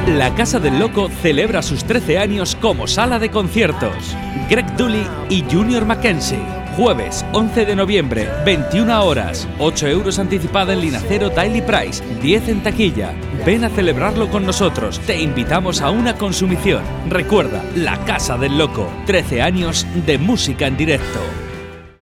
La Casa del Loco celebra sus 13 años como sala de conciertos. Greg Dulli y Junior Mackenzie. Jueves 11 de noviembre, 21 horas, 8 euros anticipada en Linacero Daily Price, 10 en taquilla. Ven a celebrarlo con nosotros, te invitamos a una consumición. Recuerda, La Casa del Loco, 13 años de música en directo.